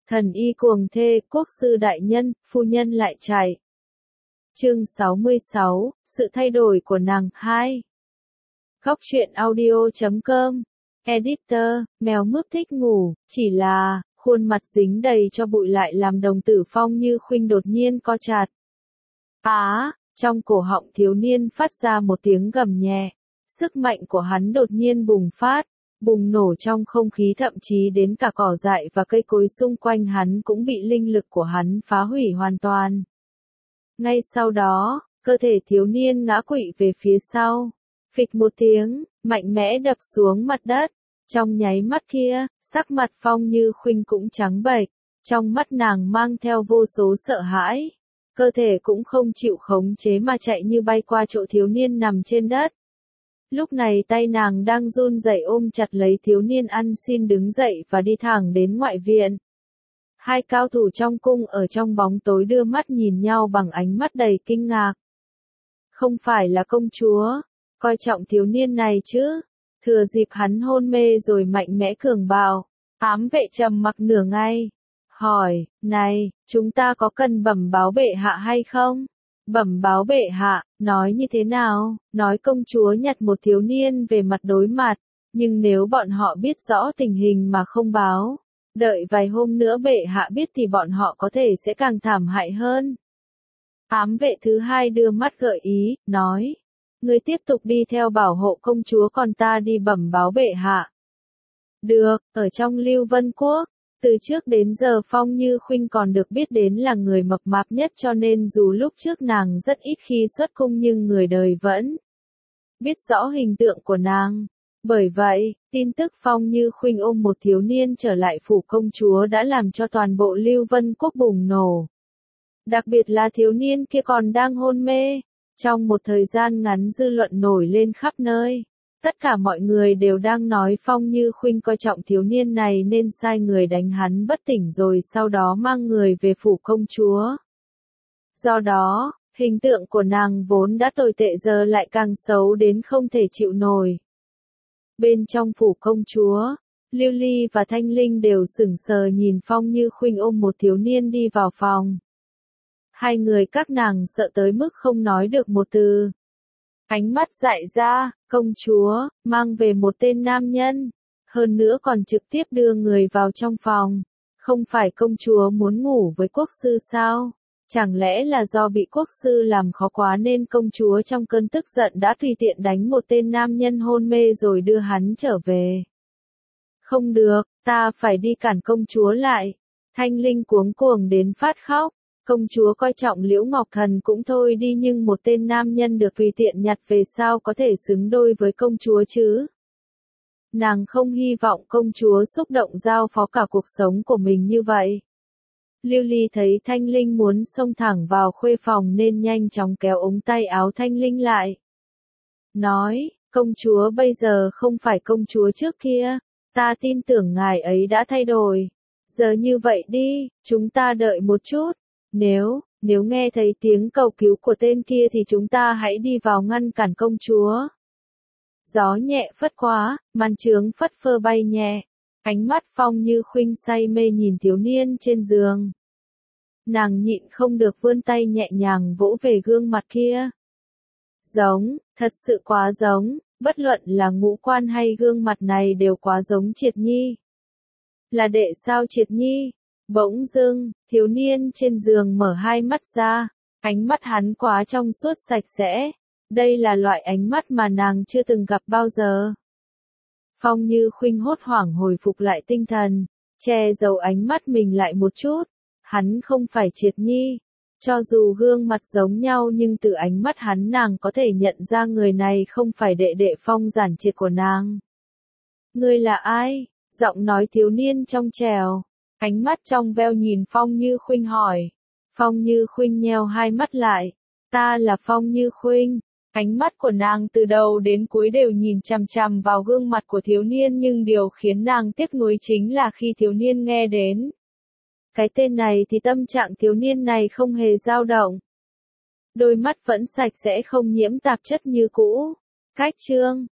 Thần y cuồng thê, quốc sư đại nhân, phu nhân lại chạy. Chương 66, sự thay đổi của nàng 2. Góc truyện audio.com. Editor, mèo mướp thích ngủ, chỉ là, khuôn mặt dính đầy cho bụi lại làm đồng tử Phong Như Khuynh đột nhiên co chặt. Trong cổ họng thiếu niên phát ra một tiếng gầm nhẹ. Sức mạnh của hắn đột nhiên bùng phát, bùng nổ trong không khí, thậm chí đến cả cỏ dại và cây cối xung quanh hắn cũng bị linh lực của hắn phá hủy hoàn toàn. Ngay sau đó, cơ thể thiếu niên ngã quỵ về phía sau. Phịch một tiếng, mạnh mẽ đập xuống mặt đất. Trong nháy mắt kia, sắc mặt Phong Như Khuynh cũng trắng bệch, trong mắt nàng mang theo vô số sợ hãi. Cơ thể cũng không chịu khống chế mà chạy như bay qua chỗ thiếu niên nằm trên đất. Lúc này tay nàng đang run rẩy ôm chặt lấy thiếu niên, ăn xin đứng dậy và đi thẳng đến ngoại viện. Hai cao thủ trong cung ở trong bóng tối đưa mắt nhìn nhau bằng ánh mắt đầy kinh ngạc. Không phải là công chúa, coi trọng thiếu niên này chứ? Thừa dịp hắn hôn mê rồi mạnh mẽ cường bạo. Ám vệ trầm mặc nửa ngày, hỏi, này, chúng ta có cần bẩm báo bệ hạ hay không? Bẩm báo bệ hạ, nói như thế nào? Nói công chúa nhặt một thiếu niên về mặt đối mặt, nhưng nếu bọn họ biết rõ tình hình mà không báo, đợi vài hôm nữa bệ hạ biết thì bọn họ có thể sẽ càng thảm hại hơn. Ám vệ thứ hai đưa mắt gợi ý, nói, ngươi tiếp tục đi theo bảo hộ công chúa, còn ta đi bẩm báo bệ hạ. Được, ở trong Lưu Vân Quốc, từ trước đến giờ Phong Như Khuynh còn được biết đến là người mập mạp nhất, cho nên dù lúc trước nàng rất ít khi xuất cung nhưng người đời vẫn biết rõ hình tượng của nàng. Bởi vậy, tin tức Phong Như Khuynh ôm một thiếu niên trở lại phủ công chúa đã làm cho toàn bộ Lưu Vân Quốc bùng nổ. Đặc biệt là thiếu niên kia còn đang hôn mê. Trong một thời gian ngắn dư luận nổi lên khắp nơi. Tất cả mọi người đều đang nói Phong Như Khuynh coi trọng thiếu niên này nên sai người đánh hắn bất tỉnh rồi sau đó mang người về phủ công chúa. Do đó, hình tượng của nàng vốn đã tồi tệ giờ lại càng xấu đến không thể chịu nổi. Bên trong phủ công chúa, Lưu Ly và Thanh Linh đều sững sờ nhìn Phong Như Khuynh ôm một thiếu niên đi vào phòng. Hai người các nàng sợ tới mức không nói được một từ. Ánh mắt dại ra, công chúa, mang về một tên nam nhân. Hơn nữa còn trực tiếp đưa người vào trong phòng. Không phải công chúa muốn ngủ với quốc sư sao? Chẳng lẽ là do bị quốc sư làm khó quá nên công chúa trong cơn tức giận đã tùy tiện đánh một tên nam nhân hôn mê rồi đưa hắn trở về? Không được, ta phải đi cản công chúa lại. Thanh Linh cuống cuồng đến phát khóc. Công chúa coi trọng Liễu Ngọc Thần cũng thôi đi, nhưng một tên nam nhân được tùy tiện nhặt về sao có thể xứng đôi với công chúa chứ? Nàng không hy vọng công chúa xúc động giao phó cả cuộc sống của mình như vậy. Lưu Ly thấy Thanh Linh muốn xông thẳng vào khuê phòng nên nhanh chóng kéo ống tay áo Thanh Linh lại. Nói, công chúa bây giờ không phải công chúa trước kia, ta tin tưởng ngài ấy đã thay đổi. Giờ như vậy đi, chúng ta đợi một chút. Nếu nghe thấy tiếng cầu cứu của tên kia thì chúng ta hãy đi vào ngăn cản công chúa. Gió nhẹ phất quá, màn trướng phất phơ bay nhẹ. Ánh mắt Phong Như Khuynh say mê nhìn thiếu niên trên giường. Nàng nhịn không được vươn tay nhẹ nhàng vỗ về gương mặt kia. Giống, thật sự quá giống, bất luận là ngũ quan hay gương mặt này đều quá giống Triệt Nhi. Là đệ sao Triệt Nhi? Bỗng dưng, thiếu niên trên giường mở hai mắt ra, ánh mắt hắn quá trong suốt sạch sẽ. Đây là loại ánh mắt mà nàng chưa từng gặp bao giờ. Phong Như Khuynh hốt hoảng hồi phục lại tinh thần, che giấu ánh mắt mình lại một chút. Hắn không phải Triệt Nhi. Cho dù gương mặt giống nhau nhưng từ ánh mắt hắn nàng có thể nhận ra người này không phải đệ đệ Phong Giản Triệt của nàng. Ngươi là ai? Giọng nói thiếu niên trong trẻo. Ánh mắt trong veo nhìn Phong Như Khuynh hỏi. Phong Như Khuynh nheo hai mắt lại. Ta là Phong Như Khuynh. Ánh mắt của nàng từ đầu đến cuối đều nhìn chằm chằm vào gương mặt của thiếu niên, nhưng điều khiến nàng tiếc nuối chính là khi thiếu niên nghe đến cái tên này thì tâm trạng thiếu niên này không hề dao động. Đôi mắt vẫn sạch sẽ không nhiễm tạp chất như cũ. Cách chương